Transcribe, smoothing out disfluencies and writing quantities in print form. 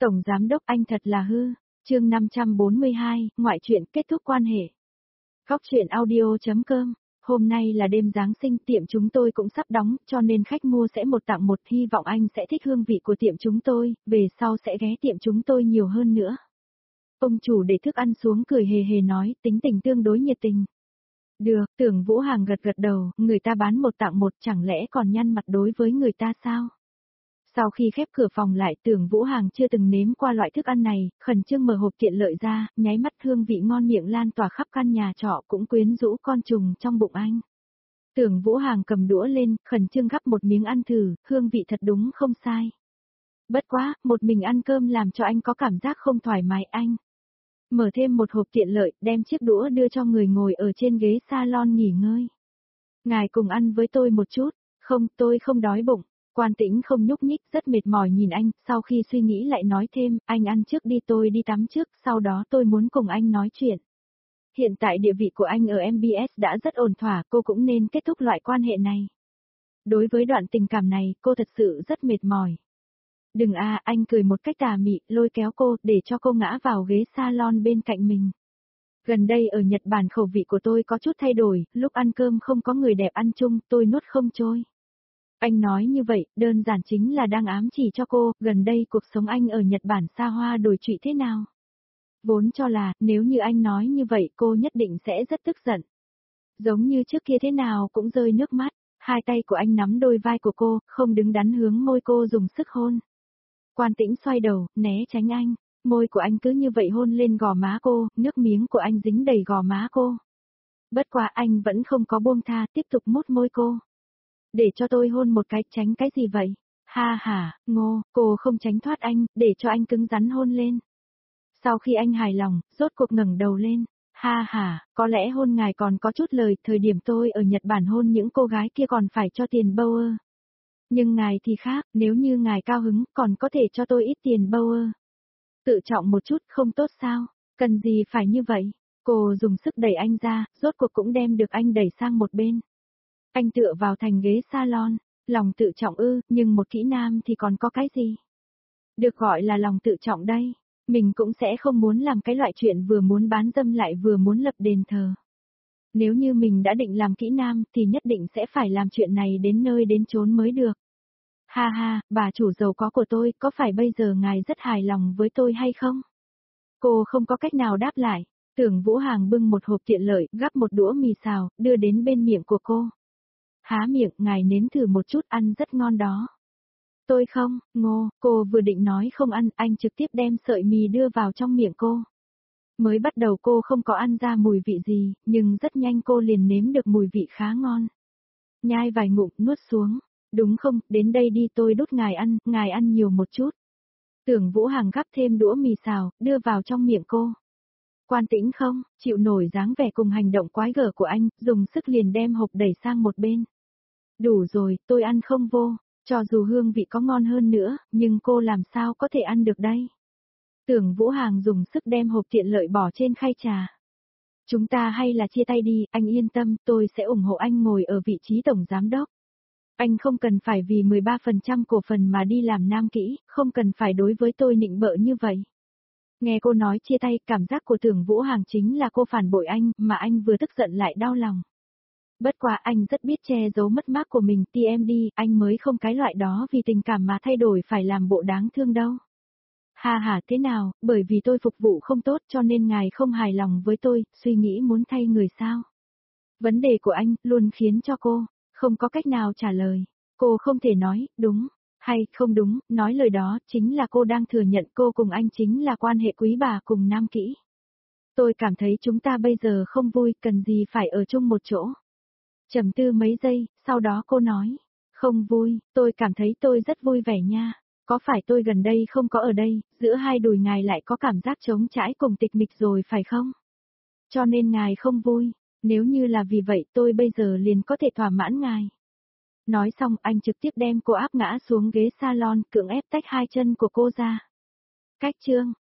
Tổng Giám Đốc anh thật là hư. Chương 542, ngoại truyện kết thúc quan hệ. Góc truyện audio.com. Hôm nay là đêm Giáng sinh, tiệm chúng tôi cũng sắp đóng, cho nên khách mua sẽ một tặng một, hy vọng anh sẽ thích hương vị của tiệm chúng tôi, về sau sẽ ghé tiệm chúng tôi nhiều hơn nữa. Ông chủ để thức ăn xuống cười hề hề nói, tính tình tương đối nhiệt tình. Được, Tưởng Vũ Hàng gật gật đầu, người ta bán một tặng một chẳng lẽ còn nhăn mặt đối với người ta sao? Sau khi khép cửa phòng lại, Tưởng Vũ Hàng chưa từng nếm qua loại thức ăn này, khẩn trương mở hộp tiện lợi ra, nháy mắt hương vị ngon miệng lan tỏa khắp căn nhà trọ cũng quyến rũ con trùng trong bụng anh. Tưởng Vũ Hàng cầm đũa lên, khẩn trương gắp một miếng ăn thử, hương vị thật đúng không sai. Bất quá, một mình ăn cơm làm cho anh có cảm giác không thoải mái anh. Mở thêm một hộp tiện lợi, đem chiếc đũa đưa cho người ngồi ở trên ghế salon nghỉ ngơi. Ngài cùng ăn với tôi một chút, không, tôi không đói bụng. Quan Tĩnh không nhúc nhích, rất mệt mỏi nhìn anh, sau khi suy nghĩ lại nói thêm, anh ăn trước đi, tôi đi tắm trước, sau đó tôi muốn cùng anh nói chuyện. Hiện tại địa vị của anh ở MBS đã rất ổn thỏa, cô cũng nên kết thúc loại quan hệ này. Đối với đoạn tình cảm này, cô thật sự rất mệt mỏi. Đừng à, anh cười một cách tà mị, lôi kéo cô, để cho cô ngã vào ghế salon bên cạnh mình. Gần đây ở Nhật Bản khẩu vị của tôi có chút thay đổi, lúc ăn cơm không có người đẹp ăn chung, tôi nuốt không trôi. Anh nói như vậy, đơn giản chính là đang ám chỉ cho cô, gần đây cuộc sống anh ở Nhật Bản xa hoa đổi trụy thế nào. Vốn cho là, nếu như anh nói như vậy cô nhất định sẽ rất tức giận. Giống như trước kia thế nào cũng rơi nước mắt, hai tay của anh nắm đôi vai của cô, không đứng đắn hướng môi cô dùng sức hôn. Quan Tĩnh xoay đầu, né tránh anh, môi của anh cứ như vậy hôn lên gò má cô, nước miếng của anh dính đầy gò má cô. Bất quá anh vẫn không có buông tha, tiếp tục mút môi cô. Để cho tôi hôn một cái, tránh cái gì vậy? Ha ha, Ngô, cô không tránh thoát anh, để cho anh cứng rắn hôn lên. Sau khi anh hài lòng, rốt cuộc ngẩng đầu lên. Ha ha, có lẽ hôn ngài còn có chút lời, thời điểm tôi ở Nhật Bản hôn những cô gái kia còn phải cho tiền bâu ơ. Nhưng ngài thì khác, nếu như ngài cao hứng, còn có thể cho tôi ít tiền bâu ơ. Tự trọng một chút, không tốt sao? Cần gì phải như vậy? Cô dùng sức đẩy anh ra, rốt cuộc cũng đem được anh đẩy sang một bên. Anh tựa vào thành ghế salon, lòng tự trọng ư, nhưng một kỹ nam thì còn có cái gì? Được gọi là lòng tự trọng đây, mình cũng sẽ không muốn làm cái loại chuyện vừa muốn bán dâm lại vừa muốn lập đền thờ. Nếu như mình đã định làm kỹ nam thì nhất định sẽ phải làm chuyện này đến nơi đến chốn mới được. Ha ha, bà chủ giàu có của tôi, có phải bây giờ ngài rất hài lòng với tôi hay không? Cô không có cách nào đáp lại, Tưởng Vũ Hàng bưng một hộp tiện lợi, gắp một đũa mì xào, đưa đến bên miệng của cô. Há miệng, ngài nếm thử một chút, ăn rất ngon đó. Tôi không, Ngô, cô vừa định nói không ăn, anh trực tiếp đem sợi mì đưa vào trong miệng cô. Mới bắt đầu cô không có ăn ra mùi vị gì, nhưng rất nhanh cô liền nếm được mùi vị khá ngon. Nhai vài ngụm, nuốt xuống. Đúng không, đến đây đi, tôi đút ngài ăn nhiều một chút. Tưởng Vũ Hàng gắp thêm đũa mì xào, đưa vào trong miệng cô. Quan Tĩnh không, chịu nổi dáng vẻ cùng hành động quái gở của anh, dùng sức liền đem hộp đẩy sang một bên. Đủ rồi, tôi ăn không vô, cho dù hương vị có ngon hơn nữa, nhưng cô làm sao có thể ăn được đây? Tưởng Vũ Hàng dùng sức đem hộp tiện lợi bỏ trên khay trà. Chúng ta hay là chia tay đi, anh yên tâm, tôi sẽ ủng hộ anh ngồi ở vị trí tổng giám đốc. Anh không cần phải vì 13% cổ phần mà đi làm nam kỹ, không cần phải đối với tôi nịnh bợ như vậy. Nghe cô nói chia tay, cảm giác của Tưởng Vũ Hàng chính là cô phản bội anh, mà anh vừa tức giận lại đau lòng. Bất quá anh rất biết che giấu mất mát của mình, TMD, anh mới không cái loại đó vì tình cảm mà thay đổi phải làm bộ đáng thương đâu. Ha ha, thế nào, bởi vì tôi phục vụ không tốt cho nên ngài không hài lòng với tôi, suy nghĩ muốn thay người sao? Vấn đề của anh luôn khiến cho cô không có cách nào trả lời. Cô không thể nói, đúng, hay không đúng, nói lời đó chính là cô đang thừa nhận cô cùng anh chính là quan hệ quý bà cùng nam kỹ. Tôi cảm thấy chúng ta bây giờ không vui, cần gì phải ở chung một chỗ. Trầm tư mấy giây, sau đó cô nói, không vui, tôi cảm thấy tôi rất vui vẻ nha. Có phải tôi gần đây không có ở đây, giữa hai đùi ngài lại có cảm giác trống trải cùng tịch mịch rồi phải không? Cho nên ngài không vui, nếu như là vì vậy tôi bây giờ liền có thể thỏa mãn ngài. Nói xong anh trực tiếp đem cô áp ngã xuống ghế salon, cưỡng ép tách hai chân của cô ra. Cách chương